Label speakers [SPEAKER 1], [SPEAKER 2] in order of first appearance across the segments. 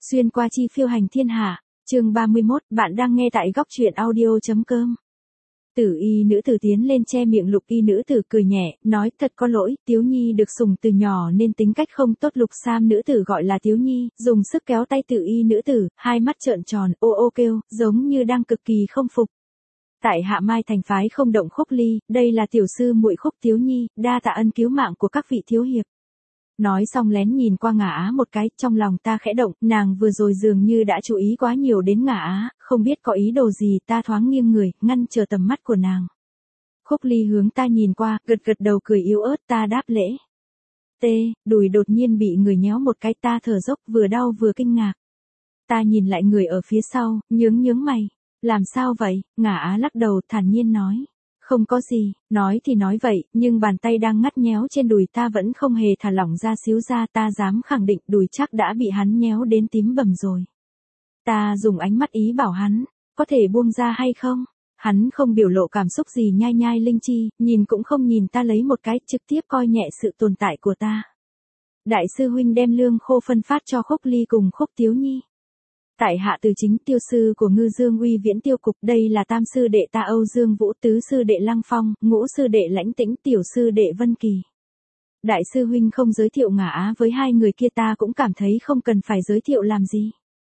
[SPEAKER 1] Xuyên qua chi phiêu hành thiên hạ, chương 31, bạn đang nghe tại góc truyện audio.com. Tử y nữ tử tiến lên che miệng Lục y nữ tử cười nhẹ, nói thật có lỗi, Tiếu Nhi được sủng từ nhỏ nên tính cách không tốt. Lục Sam nữ tử gọi là Tiếu Nhi, dùng sức kéo tay Tử y nữ tử, hai mắt trợn tròn, ô ô kêu, giống như đang cực kỳ không phục. Tại Hạ Mai thành phái không động Khúc Ly, đây là tiểu sư muội Khúc Tiếu Nhi, đa tạ ân cứu mạng của các vị thiếu hiệp. Nói xong lén nhìn qua Ngả Á một cái, trong lòng ta khẽ động, nàng vừa rồi dường như đã chú ý quá nhiều đến Ngả Á, không biết có ý đồ gì. Ta thoáng nghiêng người, ngăn trở tầm mắt của nàng. Khúc Ly hướng ta nhìn qua, gật gật đầu cười yếu ớt. Ta đáp lễ. Đùi đột nhiên bị người nhéo một cái, ta thở dốc, vừa đau vừa kinh ngạc. Ta nhìn lại người ở phía sau, nhướng mày. Làm sao vậy? Ngả Á lắc đầu, thản nhiên nói. Không có gì, nói thì nói vậy, nhưng bàn tay đang ngắt nhéo trên đùi ta vẫn không hề thả lỏng ra xíu ra. Ta dám khẳng định đùi chắc đã bị hắn nhéo đến tím bầm rồi. Ta dùng ánh mắt ý bảo hắn, có thể buông ra hay không? Hắn không biểu lộ cảm xúc gì, nhai nhai linh chi, nhìn cũng không nhìn ta lấy một cái, trực tiếp coi nhẹ sự tồn tại của ta. Đại sư huynh đem lương khô phân phát cho Khúc Ly cùng Khúc Tiếu Nhi. Tại hạ từ chính tiêu sư của Ngư Dương Uy Viễn Tiêu Cục, đây là tam sư đệ ta Âu Dương Vũ, tứ sư đệ Lăng Phong, ngũ sư đệ Lãnh Tĩnh, tiểu sư đệ Vân Kỳ. Đại sư huynh không giới thiệu Ngả Á với hai người kia, ta cũng cảm thấy không cần phải giới thiệu làm gì.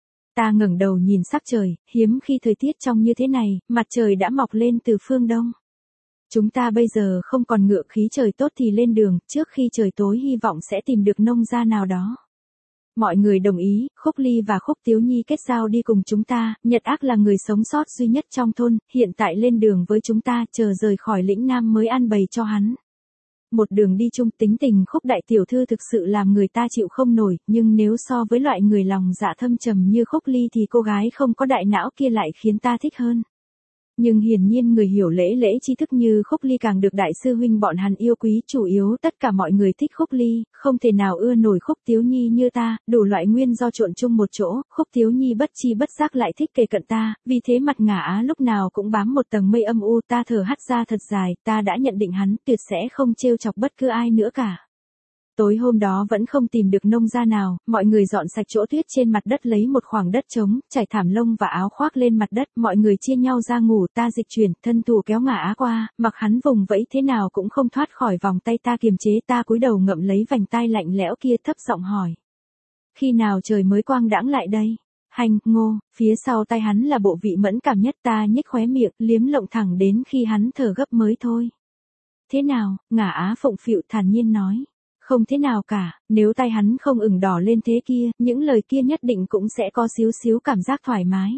[SPEAKER 1] Ta ngẩng đầu nhìn sắc trời, hiếm khi thời tiết trong như thế này, mặt trời đã mọc lên từ phương đông. Chúng ta bây giờ không còn ngựa khí, trời tốt thì lên đường, trước khi trời tối hy vọng sẽ tìm được nông gia nào đó. Mọi người đồng ý, Khúc Ly và Khúc Tiếu Nhi kết giao đi cùng chúng ta. Nhật Ác là người sống sót duy nhất trong thôn, hiện tại lên đường với chúng ta, chờ rời khỏi lĩnh Nam mới ăn bày cho hắn. Một đường đi chung, tính tình Khúc đại tiểu thư thực sự làm người ta chịu không nổi, nhưng nếu so với loại người lòng dạ thâm trầm như Khúc Ly thì cô gái không có đại não kia lại khiến ta thích hơn. Nhưng hiển nhiên người hiểu lễ tri thức như Khúc Ly càng được đại sư huynh bọn hắn yêu quý, chủ yếu tất cả mọi người thích Khúc Ly, không thể nào ưa nổi Khúc Tiếu Nhi như ta, đủ loại nguyên do trộn chung một chỗ. Khúc Tiếu Nhi bất chi bất giác lại thích kề cận ta, vì thế mặt Ngả Á lúc nào cũng bám một tầng mây âm u. Ta thở hắt ra thật dài, ta đã nhận định hắn tuyệt sẽ không trêu chọc bất cứ ai nữa cả. Tối hôm đó vẫn không tìm được nông gia nào, mọi người dọn sạch chỗ tuyết trên mặt đất, lấy một khoảng đất trống, trải thảm lông và áo khoác lên mặt đất, mọi người chia nhau ra ngủ. Ta dịch chuyển, thân thủ kéo Ngả Á qua, mặc hắn vùng vẫy thế nào cũng không thoát khỏi vòng tay ta kiềm chế. Ta cúi đầu ngậm lấy vành tai lạnh lẽo kia, thấp giọng hỏi. Khi nào trời mới quang đãng lại đây? Hành, Ngô, phía sau tay hắn là bộ vị mẫn cảm nhất. Ta nhếch khóe miệng, liếm lộng thẳng đến khi hắn thở gấp mới thôi. Thế nào? Ngả Á phụng phịu thản nhiên nói. Không thế nào cả, nếu tay hắn không ửng đỏ lên thế kia, những lời kia nhất định cũng sẽ có xíu cảm giác thoải mái.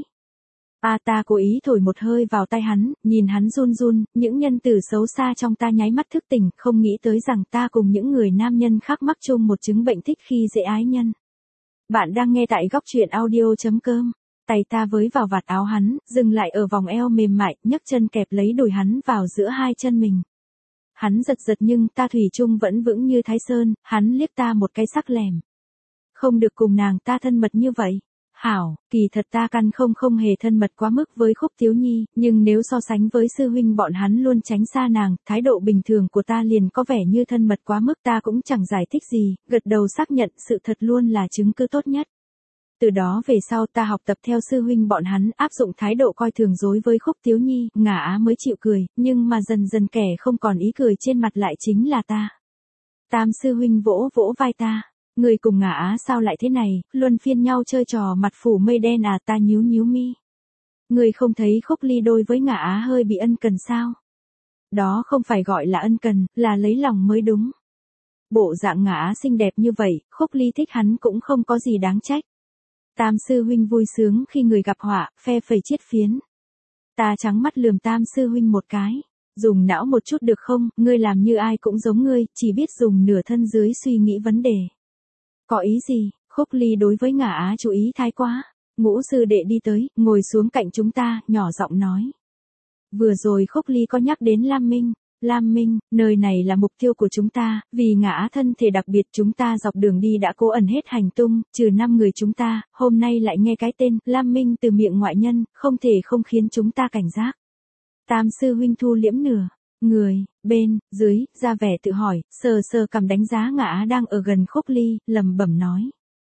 [SPEAKER 1] Ta cố ý thổi một hơi vào tay hắn, nhìn hắn run run, những nhân tử xấu xa trong ta nháy mắt thức tỉnh, không nghĩ tới rằng ta cùng những người nam nhân khác mắc chung một chứng bệnh thích khi dễ ái nhân. Bạn đang nghe tại góc truyện audio.com. Tay ta với vào vạt áo hắn, dừng lại ở vòng eo mềm mại, nhấc chân kẹp lấy đùi hắn vào giữa hai chân mình. Hắn giật nhưng ta thủy chung vẫn vững như Thái Sơn. Hắn liếc ta một cái sắc lẻm. Không được cùng nàng ta thân mật như vậy. Hảo, kỳ thật ta căn không hề thân mật quá mức với Khúc Tiếu Nhi, nhưng nếu so sánh với sư huynh bọn hắn luôn tránh xa nàng, thái độ bình thường của ta liền có vẻ như thân mật quá mức. Ta cũng chẳng giải thích gì, gật đầu xác nhận sự thật luôn là chứng cứ tốt nhất. Từ đó về sau ta học tập theo sư huynh bọn hắn, áp dụng thái độ coi thường đối với Khúc Tiếu Nhi. Ngả Á mới chịu cười, nhưng mà dần kẻ không còn ý cười trên mặt lại chính là ta. Tam sư huynh vỗ vai ta. Người cùng Ngả Á sao lại thế này, luân phiên nhau chơi trò mặt phủ mây đen à? Ta nhíu mi. Người không thấy Khúc Ly đối với Ngả Á hơi bị ân cần sao? Đó không phải gọi là ân cần, là lấy lòng mới đúng. Bộ dạng Ngả Á xinh đẹp như vậy, Khúc Ly thích hắn cũng không có gì đáng trách. Tam sư huynh vui sướng khi người gặp họa, phe phẩy chiết phiến. Ta trắng mắt lườm tam sư huynh một cái. Dùng não một chút được không, ngươi làm như ai cũng giống ngươi, chỉ biết dùng nửa thân dưới suy nghĩ vấn đề. Có ý gì? Khúc Ly đối với Ngả Á chú ý thái quá. Ngũ sư đệ đi tới, ngồi xuống cạnh chúng ta, nhỏ giọng nói. Vừa rồi Khúc Ly có nhắc đến Lam Minh, nơi này là mục tiêu của chúng ta, vì Ngả Á thân thể đặc biệt chúng ta dọc đường đi đã cố ẩn hết hành tung, trừ 5 người chúng ta, hôm nay lại nghe cái tên Lam Minh từ miệng ngoại nhân, không thể không khiến chúng ta cảnh giác. Tam sư huynh thu liễm nửa người, bên, dưới, ra vẻ tự hỏi, sờ cằm đánh giá Ngả Á đang ở gần Khúc Ly, lẩm bẩm nói.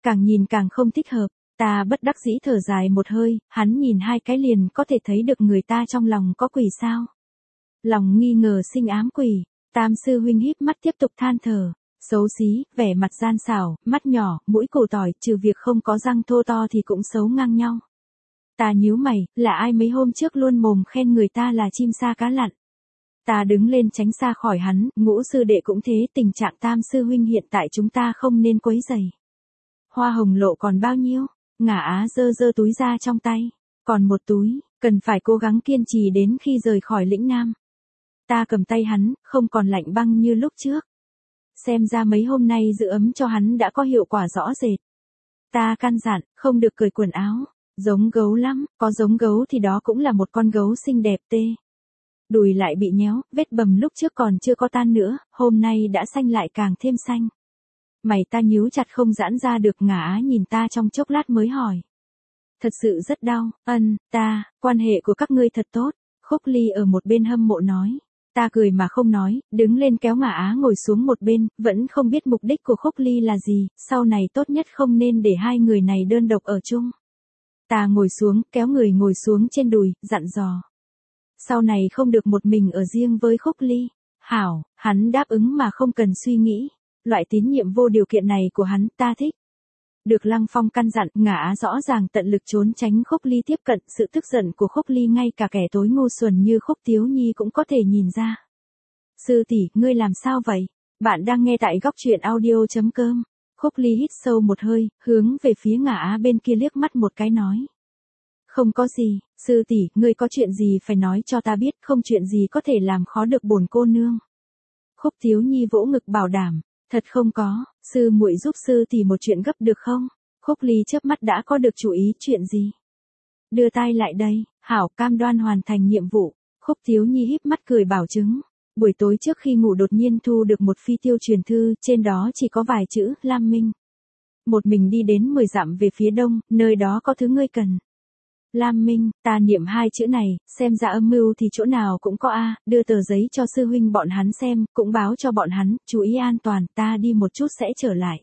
[SPEAKER 1] càng nhìn càng không thích hợp. Ta bất đắc dĩ thở dài một hơi, hắn nhìn hai cái liền có thể thấy được người ta trong lòng có quỷ sao. Lòng nghi ngờ sinh ám quỷ, Tam sư huynh híp mắt tiếp tục than thở. Xấu xí, vẻ mặt gian xảo, mắt nhỏ, mũi cổ tỏi, trừ việc không có răng thô to thì cũng xấu ngang nhau. Ta nhíu mày, là ai mấy hôm trước luôn mồm khen người ta là chim sa cá lặn. Ta đứng lên tránh xa khỏi hắn, Ngũ sư đệ cũng thế, tình trạng Tam sư huynh hiện tại chúng ta không nên quấy rầy. Hoa hồng lộ còn bao nhiêu? Ngả Á giơ giơ túi ra trong tay. Còn một túi, cần phải cố gắng kiên trì đến khi rời khỏi lĩnh Nam. Ta cầm tay hắn, không còn lạnh băng như lúc trước. Xem ra mấy hôm nay giữ ấm cho hắn đã có hiệu quả rõ rệt. Ta căn dặn, không được cởi quần áo. Giống gấu lắm, có giống gấu thì đó cũng là một con gấu xinh đẹp tê. Đùi lại bị nhéo, vết bầm lúc trước còn chưa có tan nữa, hôm nay đã xanh lại càng thêm xanh. Mày ta nhíu chặt không giãn ra được. Ngả Á nhìn ta trong chốc lát mới hỏi. Thật sự rất đau, quan hệ của các ngươi thật tốt. Khúc Ly ở một bên hâm mộ nói. Ta cười mà không nói, đứng lên kéo Ngả Á ngồi xuống một bên, vẫn không biết mục đích của Khúc Ly là gì, sau này tốt nhất không nên để hai người này đơn độc ở chung. Ta ngồi xuống, kéo người ngồi xuống trên đùi, dặn dò. Sau này không được một mình ở riêng với Khúc Ly. Hảo, hắn đáp ứng mà không cần suy nghĩ. Loại tín nhiệm vô điều kiện này của hắn ta thích. Được Lăng Phong căn dặn, Ngả Á rõ ràng tận lực trốn tránh Khúc Ly tiếp cận. Sự tức giận của Khúc Ly ngay cả kẻ tối ngu xuẩn như Khúc Tiếu Nhi cũng có thể nhìn ra. Sư tỷ, ngươi làm sao vậy? Bạn đang nghe tại góc truyện audio.com. Khúc Ly hít sâu một hơi, hướng về phía Ngả Á bên kia liếc mắt một cái nói. Không có gì, sư tỷ, ngươi có chuyện gì phải nói cho ta biết, không chuyện gì có thể làm khó được bổn cô nương. Khúc Tiếu Nhi vỗ ngực bảo đảm. Thật không có, sư muội giúp sư tỷ một chuyện gấp được không? Khúc Ly chớp mắt đã có được chủ ý. Chuyện gì? Đưa tay lại đây, hảo, cam đoan hoàn thành nhiệm vụ. Khúc Tiếu Nhi híp mắt cười bảo chứng. Buổi tối trước khi ngủ đột nhiên thu được một phi tiêu truyền thư, trên đó chỉ có vài chữ, Lam Minh. Một mình đi đến 10 dặm về phía đông, nơi đó có thứ ngươi cần. Lam Minh, ta niệm hai chữ này, xem ra âm mưu thì chỗ nào cũng có a, đưa tờ giấy cho sư huynh bọn hắn xem, cũng báo cho bọn hắn, chú ý an toàn, ta đi một chút sẽ trở lại.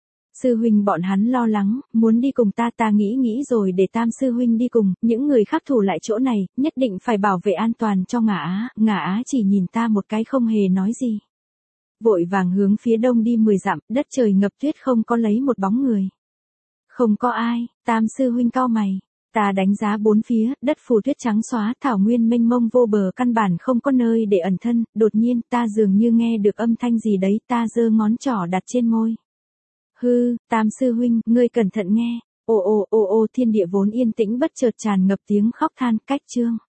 [SPEAKER 1] Sư huynh bọn hắn lo lắng, muốn đi cùng ta nghĩ rồi để Tam sư huynh đi cùng, những người khác thủ lại chỗ này, nhất định phải bảo vệ an toàn cho Ngả Á chỉ nhìn ta một cái không hề nói gì. Vội vàng hướng phía đông đi 10 dặm, đất trời ngập tuyết không có lấy một bóng người. Không có ai, Tam sư huynh cau mày. Ta đánh giá bốn phía, đất phủ tuyết trắng xóa, thảo nguyên mênh mông vô bờ, căn bản không có nơi để ẩn thân, đột nhiên ta dường như nghe được âm thanh gì đấy, ta giơ ngón trỏ đặt trên môi. Hư, Tam sư huynh, ngươi cẩn thận nghe. Ồ, thiên địa vốn yên tĩnh bất chợt tràn ngập tiếng khóc than, cách chương.